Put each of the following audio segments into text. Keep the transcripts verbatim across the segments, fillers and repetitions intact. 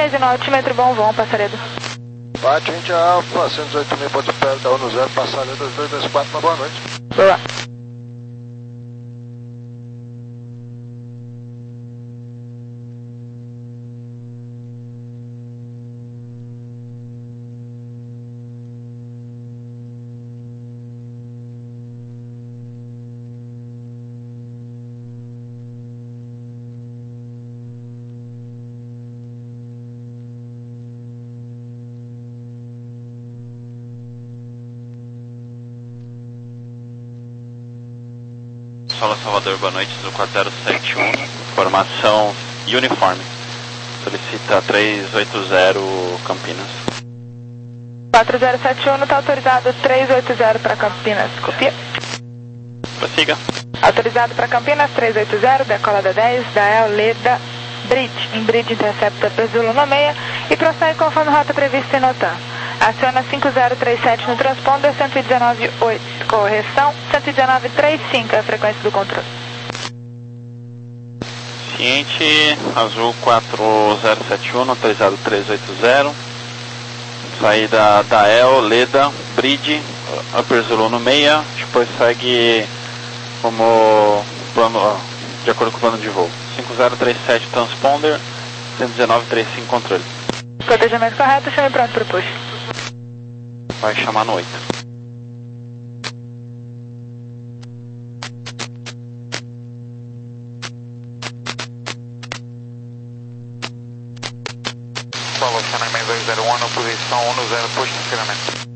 três notímetro, bom voo, Passaredo. Bate vinte Alfa, cento e dezoito mil, ponto perto da um zero, Passaredo dois dois dois quatro, uma boa noite. Boa. Solo Salvador, boa noite, do quatro zero sete um, formação uniforme, solicita trezentos e oitenta Campinas. quatro zero sete um, está autorizado trezentos e oitenta para Campinas, copia. Prossiga. Autorizado para Campinas, trezentos e oitenta, decola da dez, da El Leda, Bridge, em Bridge intercepta Zulu no meia e prossegue conforme rota prevista em NOTAM. Aciona cinco zero três sete no transponder, cento e dezenove oito, correção, cento e dezenove trinta e cinco é a frequência do controle. Ciente, azul quatro zero sete um, autorizado trezentos e oitenta, saída da El, Leda, Bridge, Upper Zulu no meia, depois segue como plano, de acordo com o plano de voo. cinco zero três sete transponder, cento e dezenove trinta e cinco controle. Cotejamento correto, chame pronto para o push. Vai chamar no oito. Follow Channel dois zero um, posição um zero, push no estacionamento.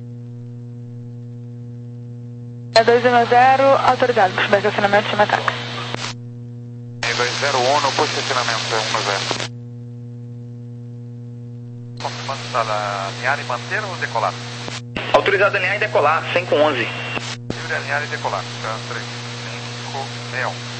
É dois um zero, autorizado, push back acionamento, chama táxi. dois zero um, push estacionamento, um zero. Confirmando se está alinhar e manter ou decolar? Autorizado a alinhar e decolar, cem com onze. Livre alinhar e decolar, três cinco seis um.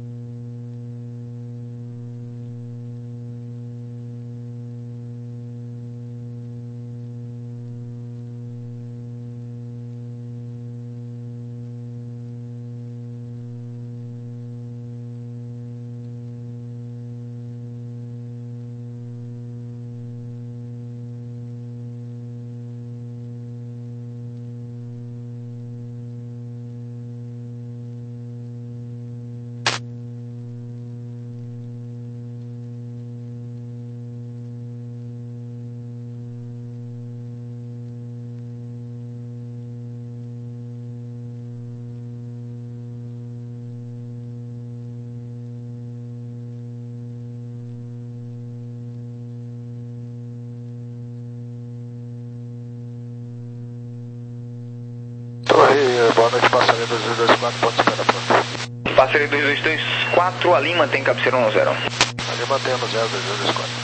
Torre, boa noite, Passaredo dois dois dois quatro, ponto espera pronto. Passaredo dois dois dois quatro, a Lima tem cabeceira um zero. Ali mantém no zero dois dois dois quatro.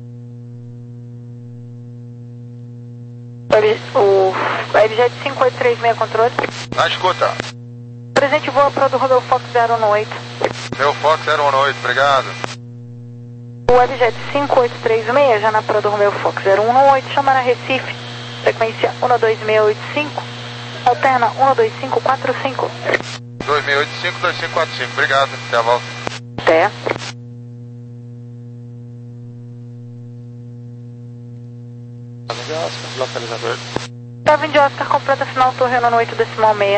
O L J cinco oito três seis controle. Na escuta. Presente voa para o Romeo Fox zero um oito. Meu Fox zero um oito, obrigado. O L J cinco oito três seis, já na Pro do Romeo Fox zero um oito, chama na Recife, frequência um dois seis oito cinco, alterna um dois cinco quatro cinco. dois seis oito cinco, dois cinco quatro cinco, obrigado, até a volta. Até. Localizador. Kevin de Oscar, completa final torre no oito decimal seis.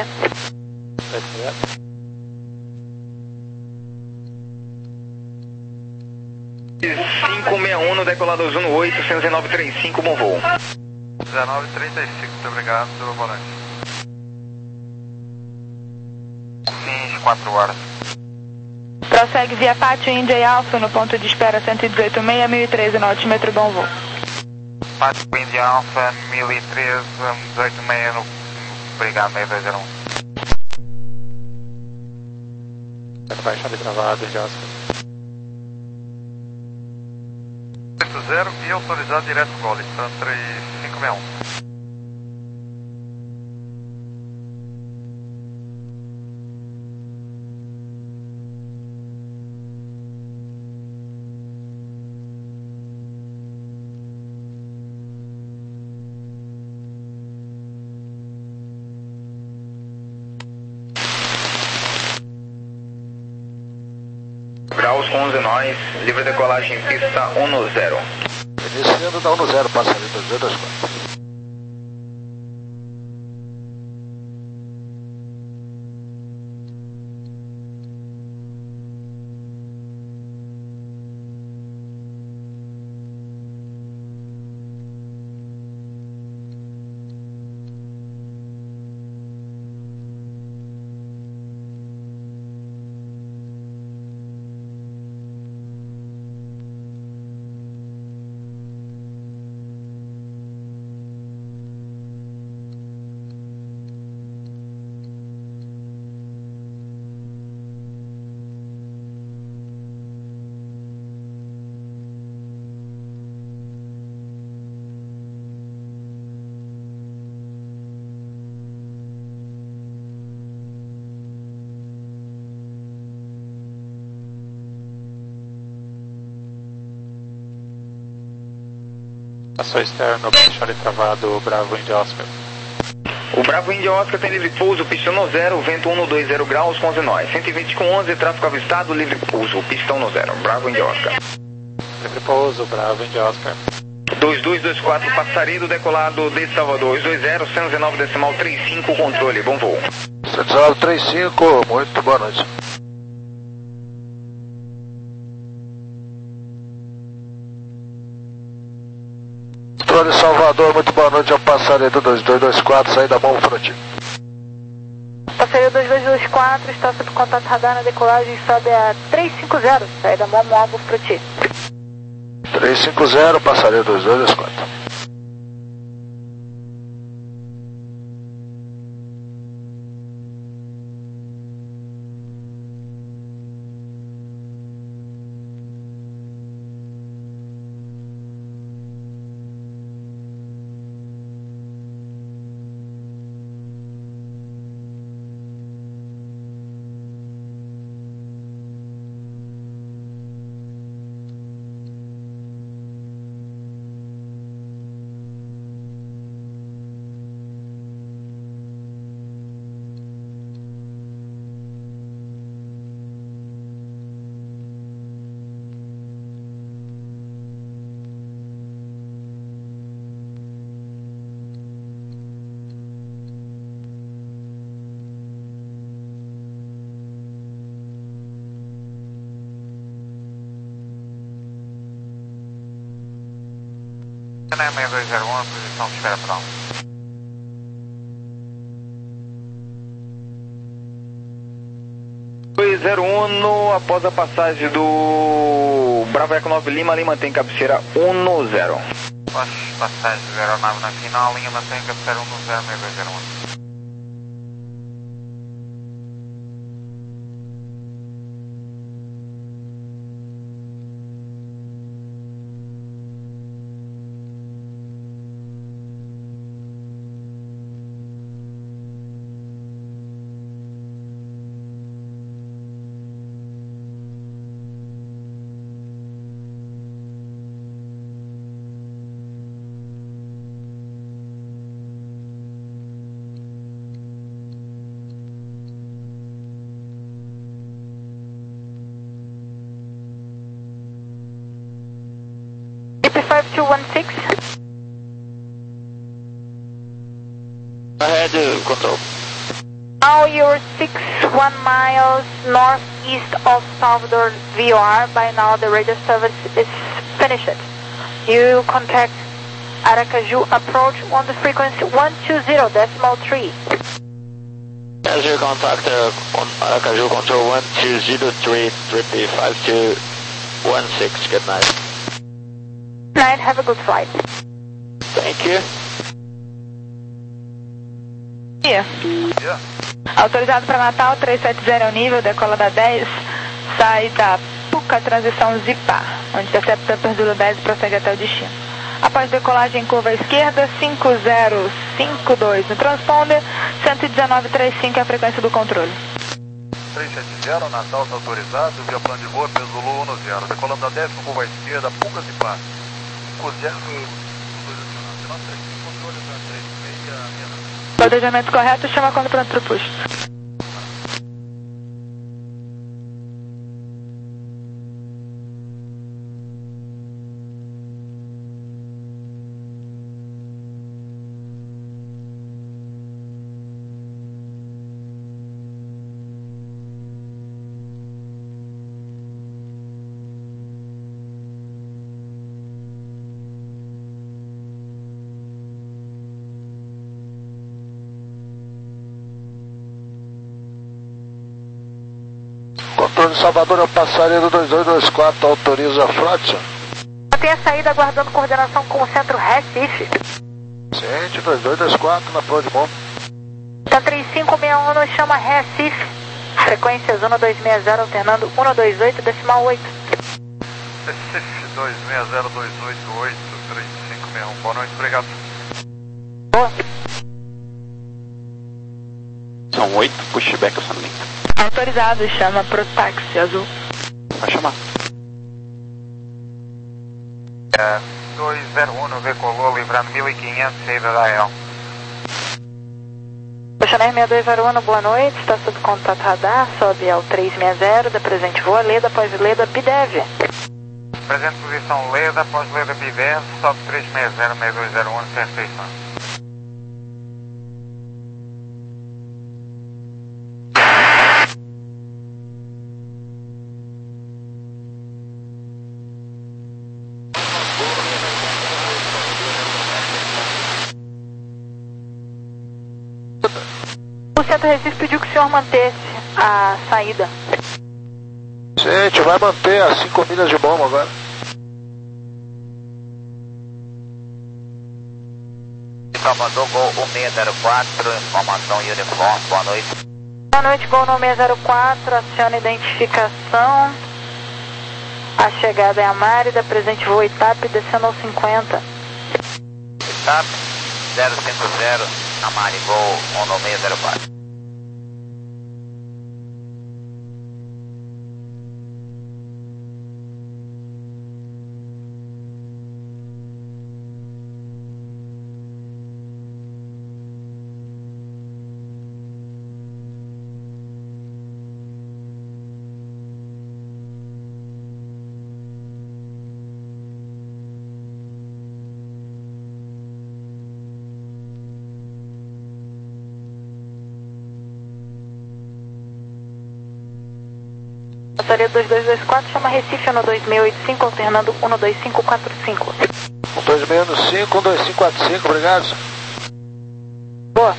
cinco seis um no decolado azul no oito, cento e dezenove trinta e cinco, bom voo. dezenove trinta e cinco, muito obrigado, pelo volante. Sim, quatro horas. Prossegue via Pátio India e Alfa no ponto de espera cento e dezoito seis, mil e treze no altímetro, bom voo. Pátio India Alfa, mil e treze, dezoito seis no... Obrigado, seis dois zero um. Vai chave travada, Jasper. oito zero e autorizado direto Gole, três cinco seis um. Graus com onze nós, livre decolagem pista um zero. Iniciando da um no zero, passarinho dois dois dois quatro. Passou externo, deixar ele travado, Bravo India Oscar. O Bravo India Oscar tem livre pouso, pistão no zero, vento um no dois zero graus com onze nós. cento e vinte com onze, tráfego avistado, livre pouso, pistão no zero, Bravo India Oscar. Livre pouso, Bravo India Oscar. dois dois dois quatro, passarinho decolado de Salvador, dois dois zero, cento e dezenove decimal trinta e cinco, controle, bom voo. cento e dezenove trinta e cinco, muito boa noite. Controle Salvador, muito boa noite, é o passarinho do dois dois dois quatro, saída mão para ti. Passarinho dois dois dois quatro, está sob contato radar na decolagem, sobe a trezentos e cinquenta, saída mão móvel para ti. trezentos e cinquenta, passarinho dois dois dois quatro. seis dois zero um, posição de espera padrão. dois zero um, no, após a passagem do Bravo Eco nove Lima, Lima mantém cabeceira um no zero. Após passagem da aeronave na final, linha mantém cabeceira um no zero, seis dois zero um. five two one six. Ahead, control. Now you're six one miles northeast of Salvador V O R. By now the radio service is finished. You contact Aracaju approach on the frequency one two zero decimal three. As your contact uh, on Aracaju control one two zero three three five two one six. Good night. Night, have a good flight. Thank you. Yeah. Yeah. Autorizado para Natal, trezentos e setenta é o nível, decola da dez, sai da Puca, transição Zipar, onde intercepta Perdulo dez e prossegue até o destino. Após decolagem em curva à esquerda, cinco zero cinco dois no transponder, cento e dezenove trinta e cinco é a frequência do controle. trezentos e setenta, Natal está autorizado, via plano de voo, Perdulo um no zero, decolando da dez com curva à esquerda, Puca Zipar. cinco zero dois acionado, três cinco, controle para três seis, Planejamento correto, chama quando pronto para o push. Torre de Salvador, eu passaria do dois dois dois quatro, autoriza a frota. Tem a saída aguardando coordenação com o centro Recife. Ciente, dois dois dois quatro na Flor de Bom. Então três cinco seis um nos chama Recife. Frequências um dois seis zero alternando um dois oito decimal oito. Recife dois seis zero dois oito oito três cinco seis um. Boa noite, obrigado. Boa. São oito, pushback orçamento. Autorizado, chama pro táxi azul. Vai chamar. Uh, dois zero um veiculou, livrando mil e quinhentos, saída da E L. Chanel seis dois zero um, boa noite, está sob contato radar, sobe ao três seis zero, da presente voa Leda, após Leda, Bidev. Presente posição Leda, após Leda Bidev, sobe três seis zero, seis dois zero um, sem restrição. O centro Recife pediu que o senhor mantesse a saída. Gente, vai manter as cinco milhas de bomba agora. Salvador, Gol um seis zero quatro, informação uniforme, boa noite. Boa noite, Gol no seis zero quatro, aciona identificação. A chegada é a Márida, presente voo Itap, descendo ao cinquenta. Itap, zero cinco zero, Amari, Gol um seis zero quatro. Passaria dois dois dois quatro, chama Recife um dois seis oito cinco, alternando um dois cinco quatro cinco. um dois seis cinco, um dois cinco quatro cinco, obrigado. Boa.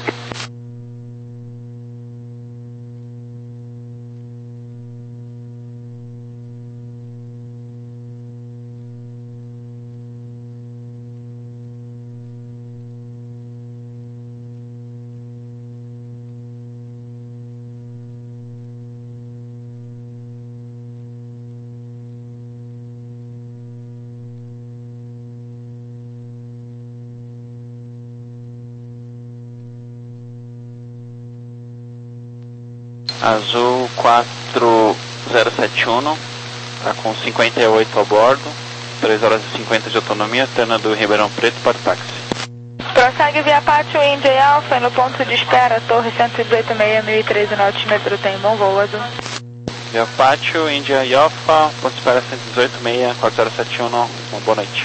Azul quatro zero sete um, está com cinquenta e oito a bordo, três horas e cinquenta de autonomia, alterna do Ribeirão Preto para o táxi. Prossegue via Pátio India Alpha no ponto de espera, Torre cento e dezoito seis, mil e treze no altímetro, tem bom voo azul. Via Pátio, India e Alpha, ponto de espera cento e dezoito seis, quatro zero sete um, uma boa noite.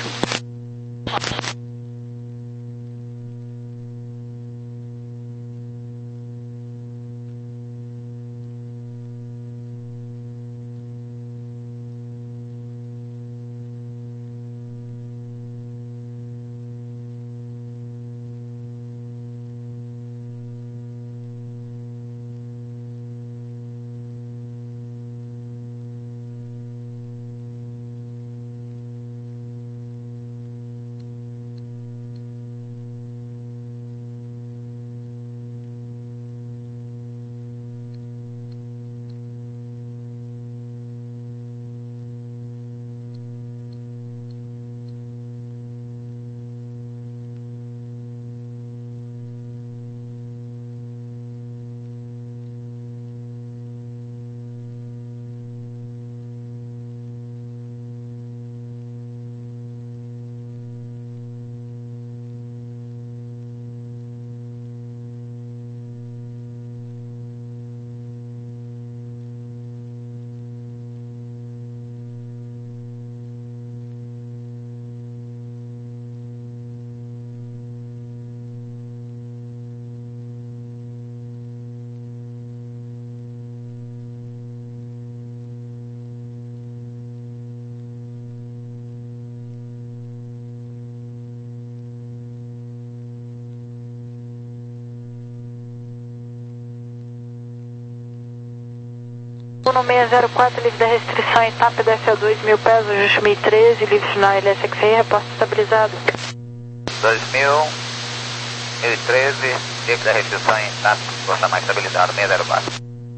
no seis zero quatro, livre da restrição, etapa D F A dois mil pés, ajuste mil e treze, livre final L S X I, reposto estabilizado. dois mil, mil e treze, livre da restrição em etapa, força mais estabilizado, seis zero quatro.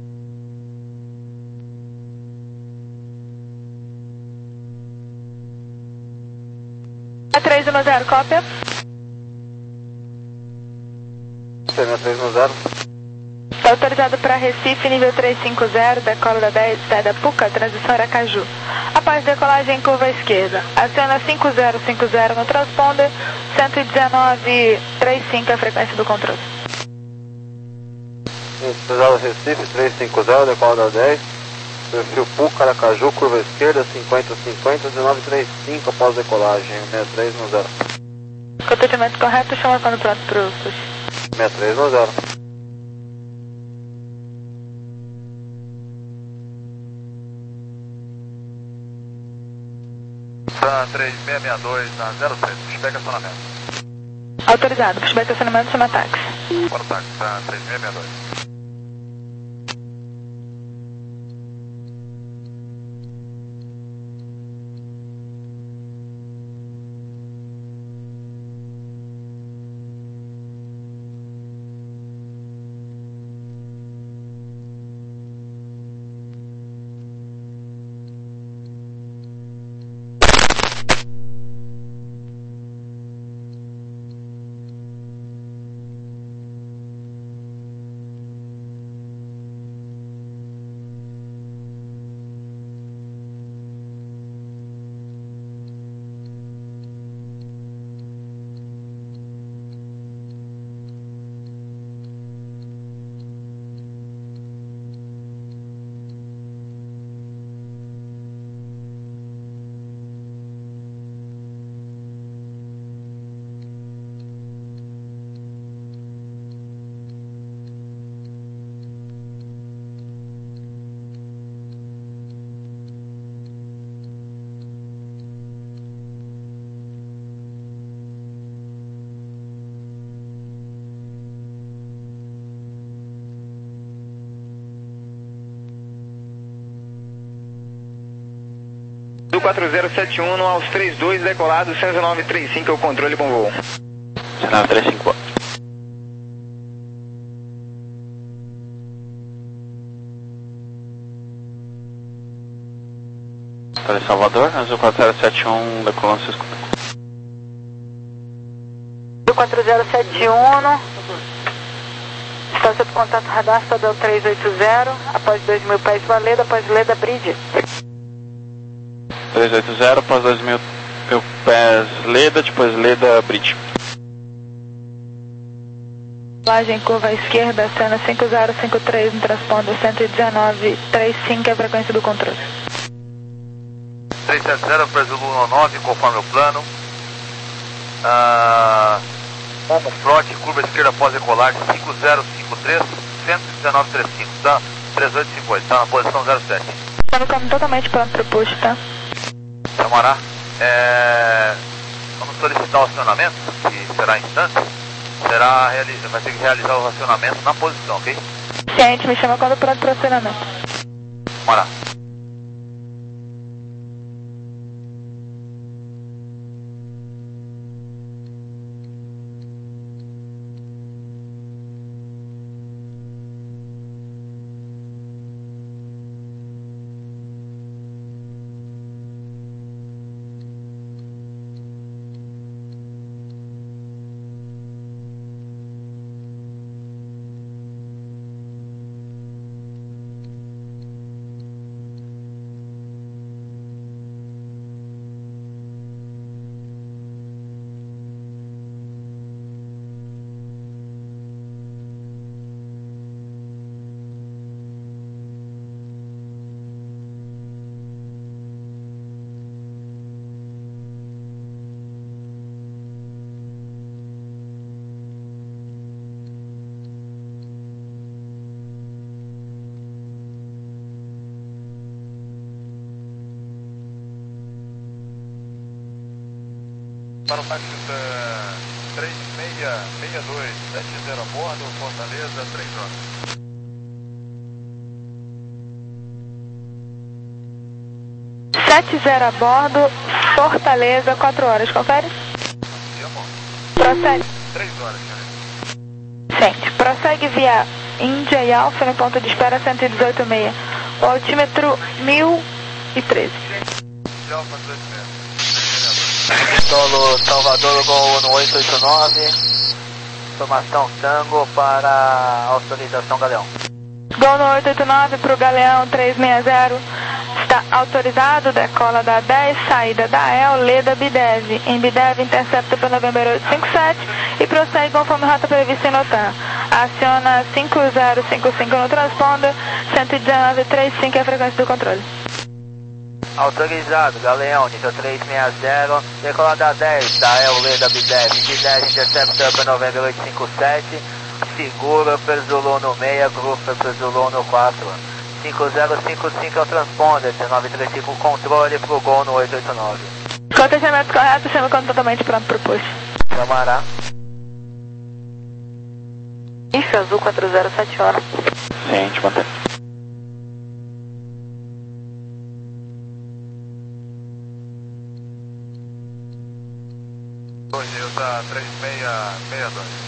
três um zero, cópia. seis três um zero. Está autorizado para Recife, nível trezentos e cinquenta, decola da dez, sai da Puca, transição Aracaju. Após decolagem em curva à esquerda. Aciona cinco zero cinco zero no transponder, cento e dezenove trinta e cinco é a frequência do controle. Autorizado Recife, trezentos e cinquenta, decola da dez. Perfil Puca, Aracaju, curva à esquerda, cinquenta cinquenta, dezenove trinta e cinco após decolagem, seis três um zero. Comportamento correto, chama quando pronto para o push. seis três um zero. Tá três seis seis dois na zero três, pushback acionamento. Autorizado, pushback acionamento, chama táxi. Para o táxi, tá três seis seis dois. Do quatro zero sete um aos trinta e dois decolados, cento e nove trinta e cinco é o controle bom voo. nove três cinco. Para Salvador, Azul quatro zero sete um, decolando seis. Do quatro zero sete um, está sob contato radar, estadão trezentos e oitenta, após dois mil pés Valeda, após Leda Bridge. trezentos e oitenta, após dois mil pés Leda, depois Leda Bridge. Lagem curva à esquerda, cena cinco zero cinco três no transponder, cento e dezenove trinta e cinco é a frequência do controle. três sete zero, Brasil um nove, conforme o plano. Ah, Momo Front, curva esquerda após decolagem, cinco zero cinco três, cento e dezenove trinta e cinco, tá? três oito cinco oito, tá na posição zero sete. Está no caminho totalmente pronto para o push, tá? Samará, é... vamos solicitar o acionamento, que será em instante. Será, reali... vai ter que realizar o acionamento na posição, ok? Ciente, me chama quando pronto para o acionamento. Samará. Para o táxi três seis seis dois sete zero a bordo, Fortaleza, três horas. sete zero a bordo, Fortaleza, quatro horas, confere? Prossegue. três horas, senhor. Sente. Prossegue via Índia e Alfa no ponto de espera cento e dezoito vírgula seis. O altímetro mil e treze. Alfa três metros. Solo Salvador Gol no oito oito nove. Informação Tango para autorização Galeão. Gol no oito oito nove para o Galeão três seis zero. Está autorizado, decola da dez, saída da E L, Leda Bidev. Em Bidev, intercepta para November oito cinco sete e prossegue conforme rota prevista em Notan. Aciona cinco zero cinco cinco no transponder, cento e dezenove vírgula trinta e cinco é a frequência do controle. Autorizado, Galeão, nível três seis zero, decola da dez, da E L, Leda Bidev. Em Bidev, intercepta para November oito cinco sete, segura Perzolo no seis, grupo Perzolo no quatro. cinco zero cinco cinco é o transponder, dezenove trinta e cinco controle pro Gol no oito oito nove. Contestamento correto, chama totalmente pronto pro push. Camará. Isso, azul quatro zero sete horas. Ciente, mantém. Toyota três seis seis dois.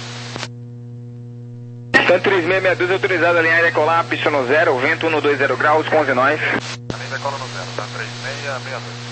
Stand três seis seis dois autorizado, a linha aérea colar, pista no zero, vento um dois zero graus, com onze nós. Também decola no zero, tá? três seis seis dois.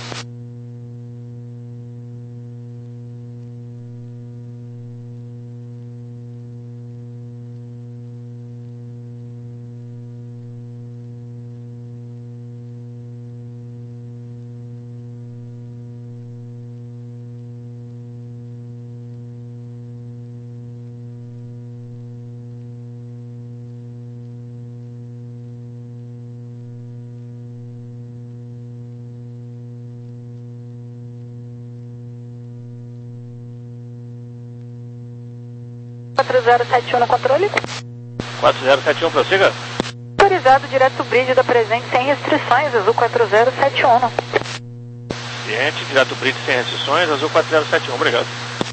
quatro zero sete um no controle. quatro zero sete um, prossiga. Autorizado, direto bridge da presente sem restrições, azul quatro zero sete um. Ciente, direto bridge sem restrições, azul quatro zero sete um, obrigado.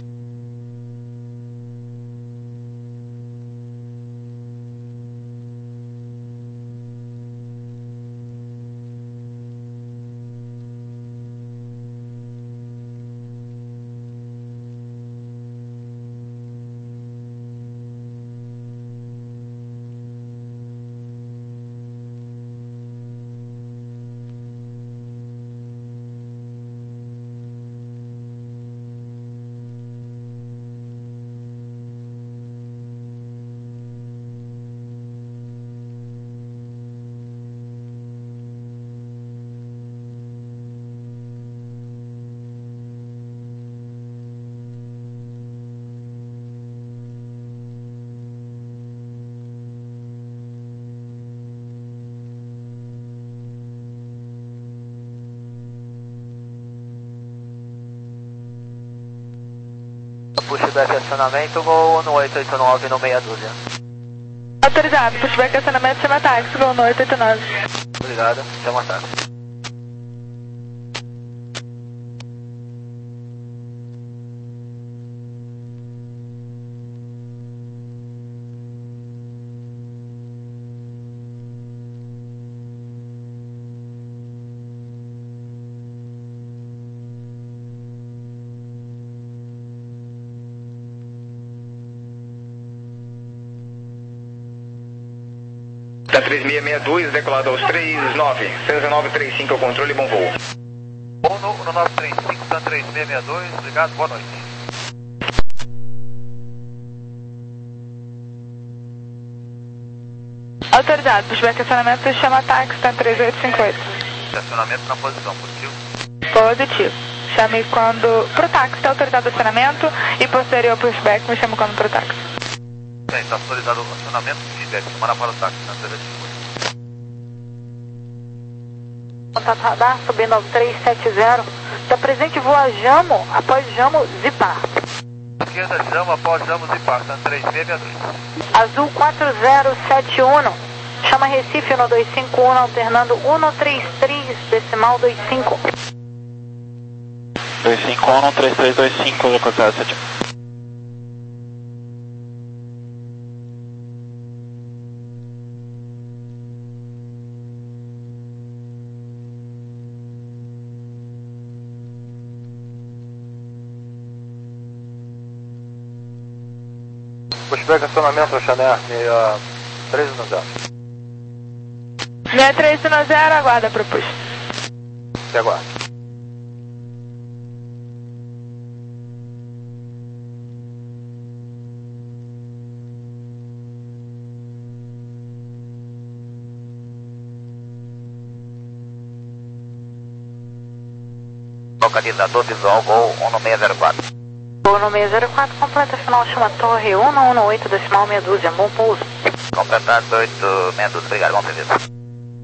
Pushback acionamento, Gol no oito oito nove no meia dúzia. Autorizado, pushback acionamento, chama táxi, Gol no oito oito nove. Obrigado, chama táxi. Tá três seis seis dois, decolado aos três nove, cento e nove trinta e cinco, é o controle, bom voo. Bom no, no novecentos e trinta e cinco, tá três seis seis dois, obrigado, boa noite. Autorizado, pushback acionamento, chama táxi, tá três oito cinco oito. Estacionamento na posição, positivo. Positivo. Chame quando... Pro táxi, está autorizado o acionamento e posterior pushback, me chama quando pro táxi. Bem, está autorizado o acionamento e deve chamar para o táxi, na três oito cinco oito. Contato radar, subir nove três sete zero. Está presente voa Jamo, após Jamo, Zipar. Esquerda, Jamo, após Jamo, Zipar, tá três seis seis dois. Azul quatro zero sete um. Chama Recife no dois cinco um, alternando um três três, decimal dois cinco. dois cinco um, três três dois cinco, zero quatro zero sete um. Pushback, acionamento, Xané, seis três um zero. seis três um zero, aguarda para o push. Te aguardo. Localizador visual, voo um seis zero quatro. Voo um seis zero quatro, completa final, chama torre um um oito, decimal meia dúzia, bom pouso. Completado oito meia dúzia, obrigado, bom serviço.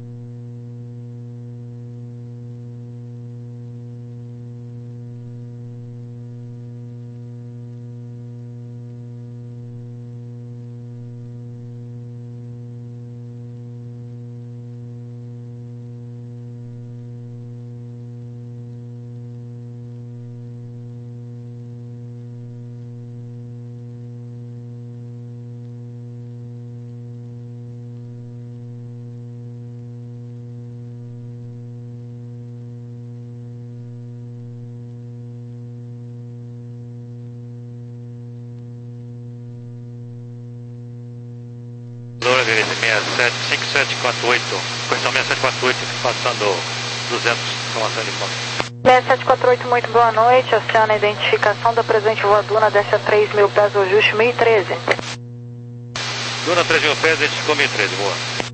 cinco sete quatro oito, questão seis sete quatro oito, passando duzentos, informação de ponto. seis sete quatro oito, muito boa noite, oceana identificação da presente voa Duna, desce a três mil pés, o ajuste mil e treze. Duna três mil pés, identificou mil e treze, boa.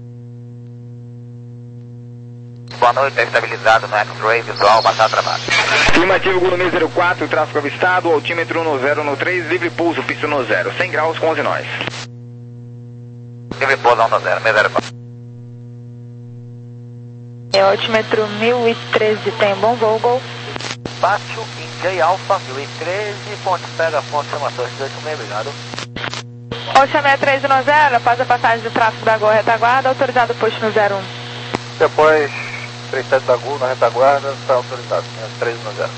Boa noite, é estabilizado no X-Ray visual, passar travado. Climativo Gulumê zero quatro, tráfego avistado, altímetro no zero no três, livre pulso, pista no zero, cem graus com onze nós. Livre pouso um zero, seis zero quatro. É altímetro mil e treze, tem bom voo, gol. Pátio em J Alpha, mil e treze, ponte pega, ponte chama torre dezoito meia, obrigado. Ocean seis três um zero, após a passagem do tráfego da Gol retaguarda, autorizado push no zero um. Depois, trinta e sete da Gol na retaguarda, está autorizado, seis três um zero.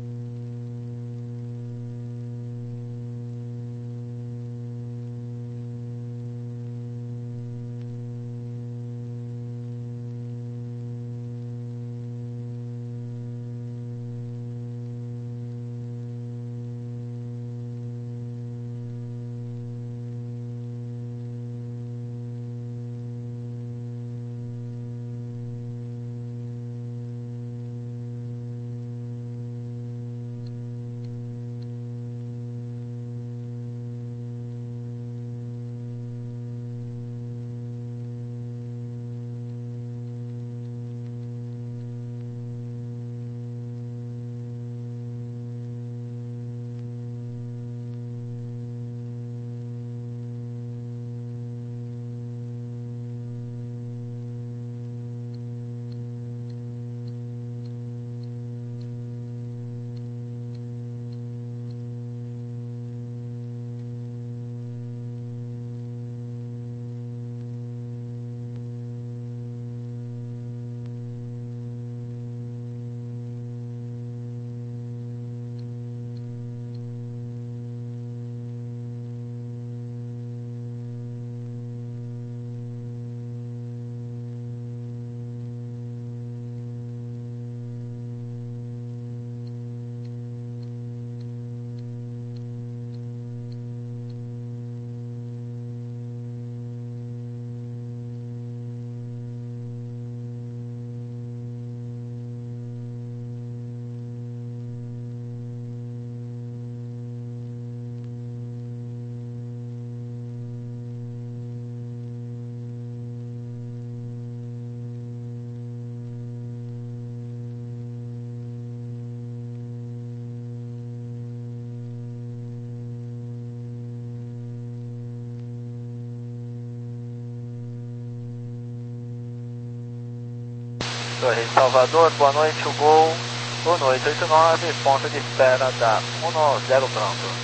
Torre de Salvador, boa noite, o Gol, boa noite, oito nove, ponto de espera da um zero pronto.